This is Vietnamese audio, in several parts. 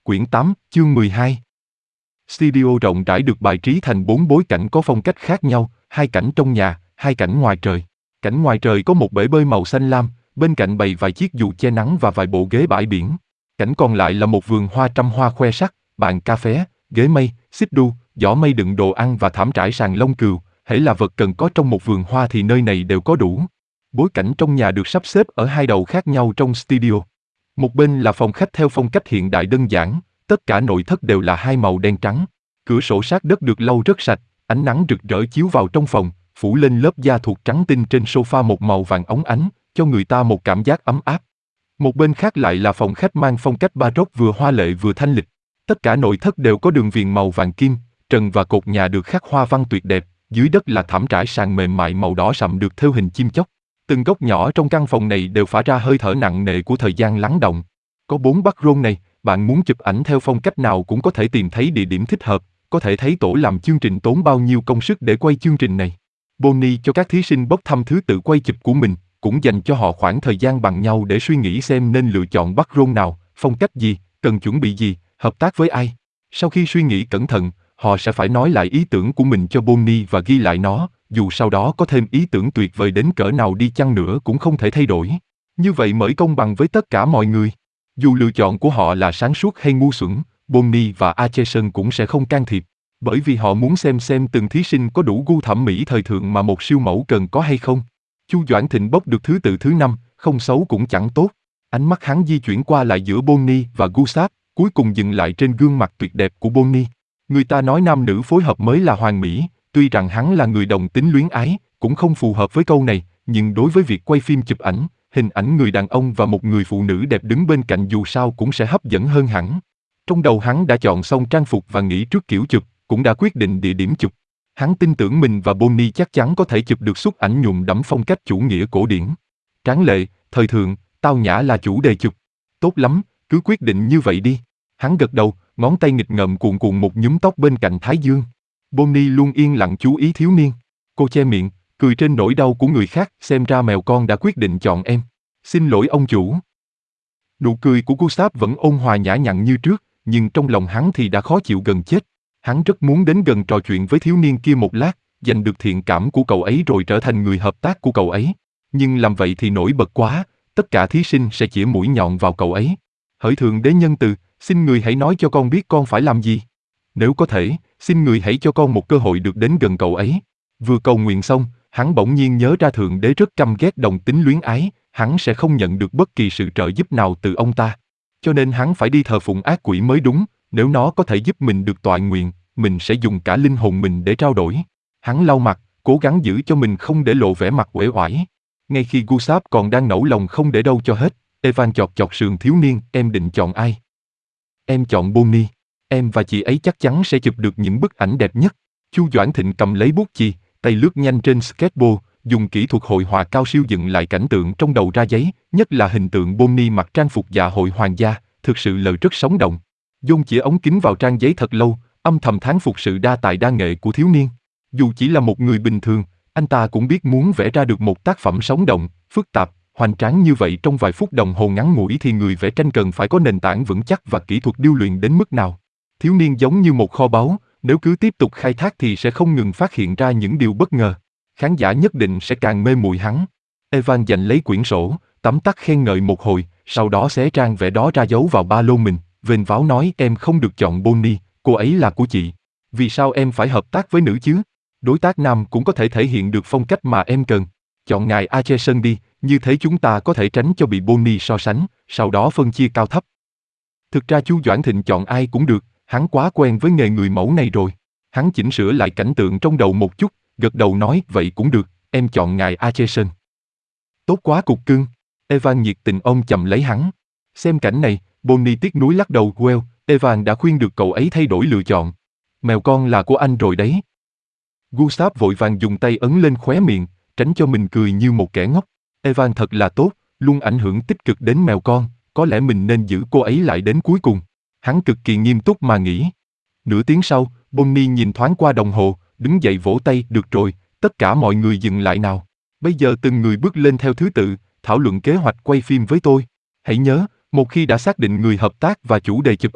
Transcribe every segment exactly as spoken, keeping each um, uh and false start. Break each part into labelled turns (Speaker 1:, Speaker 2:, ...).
Speaker 1: Quyển tám, chương mười hai. Studio rộng rãi được bài trí thành bốn bối cảnh có phong cách khác nhau, hai cảnh trong nhà, hai cảnh ngoài trời. Cảnh ngoài trời có một bể bơi màu xanh lam, bên cạnh bày vài chiếc dù che nắng và vài bộ ghế bãi biển. Cảnh còn lại là một vườn hoa trăm hoa khoe sắc, bàn cà phé, ghế mây, xích đu, giỏ mây đựng đồ ăn và thảm trải sàn lông cừu. Hễ là vật cần có trong một vườn hoa thì nơi này đều có đủ. Bối cảnh trong nhà được sắp xếp ở hai đầu khác nhau trong studio. Một bên là phòng khách theo phong cách hiện đại đơn giản, tất cả nội thất đều là hai màu đen trắng. Cửa sổ sát đất được lau rất sạch, ánh nắng rực rỡ chiếu vào trong phòng, phủ lên lớp da thuộc trắng tinh trên sofa một màu vàng óng ánh, cho người ta một cảm giác ấm áp. Một bên khác lại là phòng khách mang phong cách baroque vừa hoa lệ vừa thanh lịch. Tất cả nội thất đều có đường viền màu vàng kim, trần và cột nhà được khắc hoa văn tuyệt đẹp, dưới đất là thảm trải sàn mềm mại màu đỏ sậm được thêu hình chim chóc. Từng góc nhỏ trong căn phòng này đều phả ra hơi thở nặng nề của thời gian lắng động. Có bốn background này, bạn muốn chụp ảnh theo phong cách nào cũng có thể tìm thấy địa điểm thích hợp, có thể thấy tổ làm chương trình tốn bao nhiêu công sức để quay chương trình này. Bonnie cho các thí sinh bốc thăm thứ tự quay chụp của mình, cũng dành cho họ khoảng thời gian bằng nhau để suy nghĩ xem nên lựa chọn background nào, phong cách gì, cần chuẩn bị gì, hợp tác với ai. Sau khi suy nghĩ cẩn thận, họ sẽ phải nói lại ý tưởng của mình cho Bonnie và ghi lại nó, dù sau đó có thêm ý tưởng tuyệt vời đến cỡ nào đi chăng nữa cũng không thể thay đổi. Như vậy mới công bằng với tất cả mọi người. Dù lựa chọn của họ là sáng suốt hay ngu xuẩn, Bonnie và Acheson cũng sẽ không can thiệp, bởi vì họ muốn xem xem từng thí sinh có đủ gu thẩm mỹ thời thượng mà một siêu mẫu cần có hay không. Chu Doãn Thịnh bốc được thứ tự thứ năm, không xấu cũng chẳng tốt. Ánh mắt hắn di chuyển qua lại giữa Bonnie và Gustav, cuối cùng dừng lại trên gương mặt tuyệt đẹp của Bonnie. Người ta nói nam nữ phối hợp mới là hoàn mỹ, tuy rằng hắn là người đồng tính luyến ái, cũng không phù hợp với câu này, nhưng đối với việc quay phim chụp ảnh, hình ảnh người đàn ông và một người phụ nữ đẹp đứng bên cạnh dù sao cũng sẽ hấp dẫn hơn hẳn. Trong đầu hắn đã chọn xong trang phục và nghĩ trước kiểu chụp, cũng đã quyết định địa điểm chụp. Hắn tin tưởng mình và Bonnie chắc chắn có thể chụp được suất ảnh nhuộm đẫm phong cách chủ nghĩa cổ điển. Tráng lệ, thời thượng, tao nhã là chủ đề chụp. Tốt lắm, cứ quyết định như vậy đi. Hắn gật đầu, ngón tay nghịch ngợm cuộn cuộn một nhúm tóc bên cạnh thái dương. Bonnie luôn yên lặng chú ý thiếu niên. Cô che miệng, cười trên nỗi đau của người khác, xem ra mèo con đã quyết định chọn em. Xin lỗi ông chủ. Nụ cười của Gustav vẫn ôn hòa nhã nhặn như trước, nhưng trong lòng hắn thì đã khó chịu gần chết. Hắn rất muốn đến gần trò chuyện với thiếu niên kia một lát, giành được thiện cảm của cậu ấy rồi trở thành người hợp tác của cậu ấy. Nhưng làm vậy thì nổi bật quá, tất cả thí sinh sẽ chĩa mũi nhọn vào cậu ấy. Hỡi thượng đế nhân từ, xin người hãy nói cho con biết con phải làm gì. Nếu có thể, xin người hãy cho con một cơ hội được đến gần cậu ấy. Vừa cầu nguyện xong, hắn bỗng nhiên nhớ ra thượng đế rất căm ghét đồng tính luyến ái, hắn sẽ không nhận được bất kỳ sự trợ giúp nào từ ông ta. Cho nên hắn phải đi thờ phụng ác quỷ mới đúng, nếu nó có thể giúp mình được toại nguyện, mình sẽ dùng cả linh hồn mình để trao đổi. Hắn lau mặt, cố gắng giữ cho mình không để lộ vẻ mặt uể oải. Ngay khi Gustav còn đang nẫu lòng không để đâu cho hết, Evan chọt chọt sườn thiếu niên, em định chọn ai? Em chọn Bonnie. Em và chị ấy chắc chắn sẽ chụp được những bức ảnh đẹp nhất. Chu Doãn Thịnh cầm lấy bút chì, tay lướt nhanh trên sketchboard, dùng kỹ thuật hội họa cao siêu dựng lại cảnh tượng trong đầu ra giấy, nhất là hình tượng Bonnie mặc trang phục dạ hội hoàng gia, thực sự là rất sống động. John chỉ ống kính vào trang giấy thật lâu, âm thầm thán phục sự đa tài đa nghệ của thiếu niên. Dù chỉ là một người bình thường, anh ta cũng biết muốn vẽ ra được một tác phẩm sống động, phức tạp, hoành tráng như vậy trong vài phút đồng hồ ngắn ngủi thì người vẽ tranh cần phải có nền tảng vững chắc và kỹ thuật điêu luyện đến mức nào. Thiếu niên giống như một kho báu, nếu cứ tiếp tục khai thác thì sẽ không ngừng phát hiện ra những điều bất ngờ. Khán giả nhất định sẽ càng mê muội hắn. Evan giành lấy quyển sổ, tấm tắc khen ngợi một hồi, sau đó xé trang vẽ đó ra giấu vào ba lô mình, vênh váo nói em không được chọn Bonnie, cô ấy là của chị. Vì sao em phải hợp tác với nữ chứ? Đối tác nam cũng có thể thể hiện được phong cách mà em cần. Chọn ngài Acheson đi, như thế chúng ta có thể tránh cho bị Bonnie so sánh, sau đó phân chia cao thấp. Thực ra Chu Doãn Thịnh chọn ai cũng được, hắn quá quen với nghề người mẫu này rồi. Hắn chỉnh sửa lại cảnh tượng trong đầu một chút, gật đầu nói vậy cũng được, em chọn ngài Acheson. Tốt quá cục cưng. Evan nhiệt tình ôm chầm lấy hắn. Xem cảnh này, Bonnie tiếc nuối lắc đầu, well, Evan đã khuyên được cậu ấy thay đổi lựa chọn. Mèo con là của anh rồi đấy. Gustav vội vàng dùng tay ấn lên khóe miệng, tránh cho mình cười như một kẻ ngốc. Evan thật là tốt, luôn ảnh hưởng tích cực đến mèo con, có lẽ mình nên giữ cô ấy lại đến cuối cùng. Hắn cực kỳ nghiêm túc mà nghĩ. Nửa tiếng sau, Bonnie nhìn thoáng qua đồng hồ, đứng dậy vỗ tay, được rồi, tất cả mọi người dừng lại nào. Bây giờ từng người bước lên theo thứ tự, thảo luận kế hoạch quay phim với tôi. Hãy nhớ, một khi đã xác định người hợp tác và chủ đề chụp ảnh,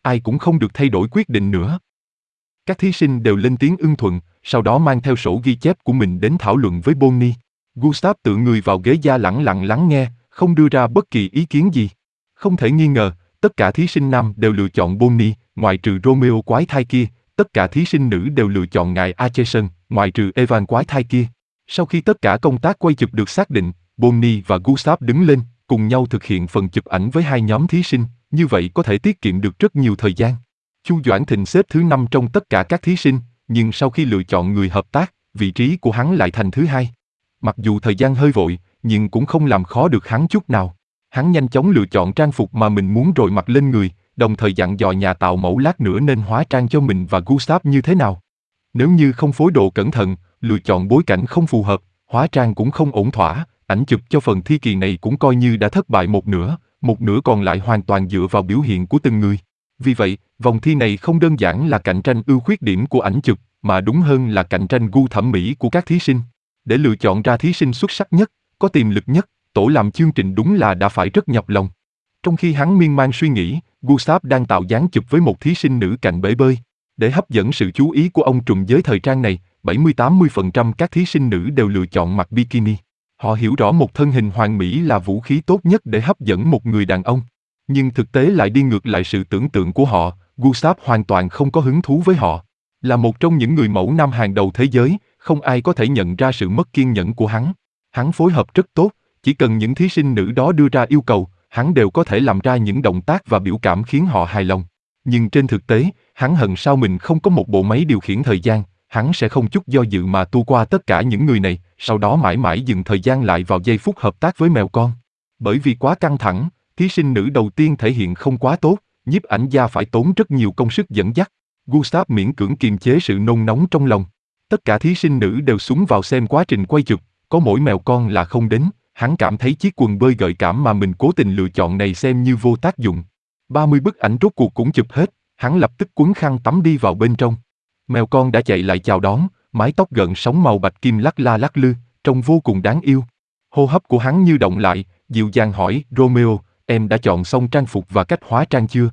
Speaker 1: ai cũng không được thay đổi quyết định nữa. Các thí sinh đều lên tiếng ưng thuận, sau đó mang theo sổ ghi chép của mình đến thảo luận với Bonnie. Gustav tựa người vào ghế da lẳng lặng lắng nghe, không đưa ra bất kỳ ý kiến gì. Không thể nghi ngờ, tất cả thí sinh nam đều lựa chọn Bonnie, ngoại trừ Romeo quái thai kia, tất cả thí sinh nữ đều lựa chọn ngài Acheson, ngoại trừ Evan quái thai kia. Sau khi tất cả công tác quay chụp được xác định, Bonnie và Gustav đứng lên, cùng nhau thực hiện phần chụp ảnh với hai nhóm thí sinh, như vậy có thể tiết kiệm được rất nhiều thời gian. Chu Doãn Thịnh xếp thứ năm trong tất cả các thí sinh, nhưng sau khi lựa chọn người hợp tác, vị trí của hắn lại thành thứ hai. Mặc dù thời gian hơi vội, nhưng cũng không làm khó được hắn chút nào. Hắn nhanh chóng lựa chọn trang phục mà mình muốn rồi mặc lên người, đồng thời dặn dò nhà tạo mẫu lát nữa nên hóa trang cho mình và Gustav như thế nào. Nếu như không phối đồ cẩn thận, lựa chọn bối cảnh không phù hợp, hóa trang cũng không ổn thỏa, ảnh chụp cho phần thi kỳ này cũng coi như đã thất bại một nửa, một nửa còn lại hoàn toàn dựa vào biểu hiện của từng người. Vì vậy, vòng thi này không đơn giản là cạnh tranh ưu khuyết điểm của ảnh chụp, mà đúng hơn là cạnh tranh gu thẩm mỹ của các thí sinh. Để lựa chọn ra thí sinh xuất sắc nhất, có tiềm lực nhất, tổ làm chương trình đúng là đã phải rất nhọc lòng. Trong khi hắn miên man suy nghĩ, Gustav đang tạo dáng chụp với một thí sinh nữ cạnh bể bơi. Để hấp dẫn sự chú ý của ông trùm giới thời trang này, bảy mươi đến tám mươi phần trăm các thí sinh nữ đều lựa chọn mặc bikini. Họ hiểu rõ một thân hình hoàn mỹ là vũ khí tốt nhất để hấp dẫn một người đàn ông. Nhưng thực tế lại đi ngược lại sự tưởng tượng của họ, Gustav hoàn toàn không có hứng thú với họ. Là một trong những người mẫu nam hàng đầu thế giới, không ai có thể nhận ra sự mất kiên nhẫn của hắn. Hắn phối hợp rất tốt, chỉ cần những thí sinh nữ đó đưa ra yêu cầu, hắn đều có thể làm ra những động tác và biểu cảm khiến họ hài lòng. Nhưng trên thực tế, hắn hận sao mình không có một bộ máy điều khiển thời gian, hắn sẽ không chút do dự mà tua qua tất cả những người này, sau đó mãi mãi dừng thời gian lại vào giây phút hợp tác với mèo con. Bởi vì quá căng thẳng, thí sinh nữ đầu tiên thể hiện không quá tốt, nhiếp ảnh gia phải tốn rất nhiều công sức dẫn dắt. Gustav miễn cưỡng kiềm chế sự nôn nóng trong lòng. Tất cả thí sinh nữ đều xuống vào xem quá trình quay chụp, có mỗi mèo con là không đến, hắn cảm thấy chiếc quần bơi gợi cảm mà mình cố tình lựa chọn này xem như vô tác dụng. ba mươi bức ảnh rốt cuộc cũng chụp hết, hắn lập tức quấn khăn tắm đi vào bên trong. Mèo con đã chạy lại chào đón, mái tóc gợn sóng màu bạch kim lắc la lắc lư, trông vô cùng đáng yêu. Hô hấp của hắn như động lại, dịu dàng hỏi, Romeo, em đã chọn xong trang phục và cách hóa trang chưa?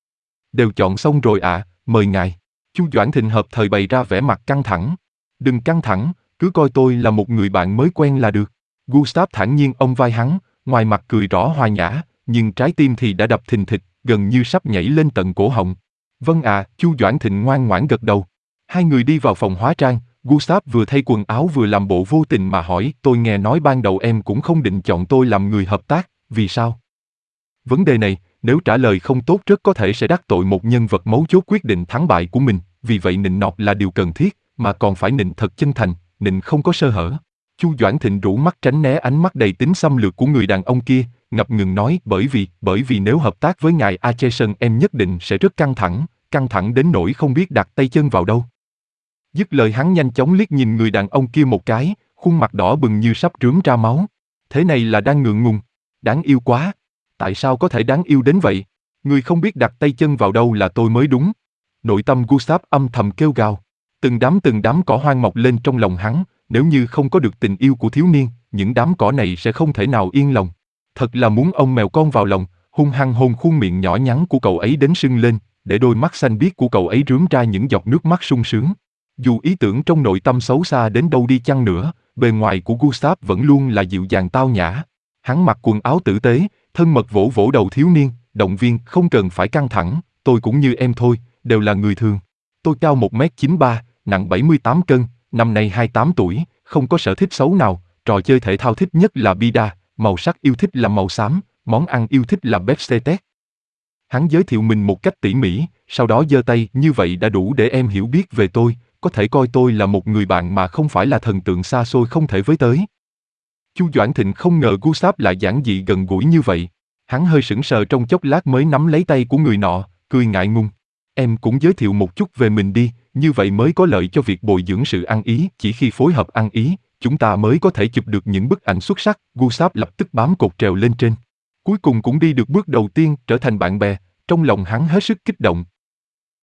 Speaker 1: Đều chọn xong rồi ạ, à, mời ngài. Chu Doãn Thịnh hợp thời bày ra vẻ mặt căng thẳng. Đừng căng thẳng, cứ coi tôi là một người bạn mới quen là được. Gustav thản nhiên ôm vai hắn, ngoài mặt cười rõ hòa nhã, nhưng trái tim thì đã đập thình thịch, gần như sắp nhảy lên tận cổ họng. Vâng ạ, à, Chu Doãn Thịnh ngoan ngoãn gật đầu. Hai người đi vào phòng hóa trang, Gustav vừa thay quần áo vừa làm bộ vô tình mà hỏi, tôi nghe nói ban đầu em cũng không định chọn tôi làm người hợp tác, vì sao? Vấn đề này, nếu trả lời không tốt rất có thể sẽ đắc tội một nhân vật mấu chốt quyết định thắng bại của mình, vì vậy nịnh nọt là điều cần thiết, mà còn phải nịnh thật chân thành, nịnh không có sơ hở. Chu Doãn Thịnh rũ mắt tránh né ánh mắt đầy tính xâm lược của người đàn ông kia, ngập ngừng nói, bởi vì, bởi vì nếu hợp tác với ngài Acheson em nhất định sẽ rất căng thẳng, căng thẳng đến nỗi không biết đặt tay chân vào đâu. Dứt lời hắn nhanh chóng liếc nhìn người đàn ông kia một cái, khuôn mặt đỏ bừng như sắp rướm ra máu. Thế này là đang ngượng ngùng, đáng yêu quá. Tại sao có thể đáng yêu đến vậy? Người không biết đặt tay chân vào đâu là tôi mới đúng. Nội tâm Gustav âm thầm kêu gào. Từng đám từng đám cỏ hoang mọc lên trong lòng hắn, nếu như không có được tình yêu của thiếu niên, những đám cỏ này sẽ không thể nào yên lòng. Thật là muốn ôm mèo con vào lòng, hung hăng hôn khuôn miệng nhỏ nhắn của cậu ấy đến sưng lên, để đôi mắt xanh biếc của cậu ấy rướm ra những giọt nước mắt sung sướng. Dù ý tưởng trong nội tâm xấu xa đến đâu đi chăng nữa, bề ngoài của Gustav vẫn luôn là dịu dàng tao nhã. Hắn mặc quần áo tử tế, thân mật vỗ vỗ đầu thiếu niên, động viên, không cần phải căng thẳng, tôi cũng như em thôi, đều là người thường. Tôi cao một mét chín mươi ba, nặng bảy mươi tám cân, năm nay hai mươi tám tuổi, không có sở thích xấu nào, trò chơi thể thao thích nhất là bida, màu sắc yêu thích là màu xám, món ăn yêu thích là bếp xê tét. Hắn giới thiệu mình một cách tỉ mỉ, sau đó giơ tay, như vậy đã đủ để em hiểu biết về tôi, có thể coi tôi là một người bạn mà không phải là thần tượng xa xôi không thể với tới. Chu Doãn Thịnh không ngờ Gustav lại giản dị gần gũi như vậy. Hắn hơi sững sờ trong chốc lát mới nắm lấy tay của người nọ, cười ngại ngùng. Em cũng giới thiệu một chút về mình đi, như vậy mới có lợi cho việc bồi dưỡng sự ăn ý. Chỉ khi phối hợp ăn ý, chúng ta mới có thể chụp được những bức ảnh xuất sắc. Gustav lập tức bám cột trèo lên trên. Cuối cùng cũng đi được bước đầu tiên, trở thành bạn bè. Trong lòng hắn hết sức kích động.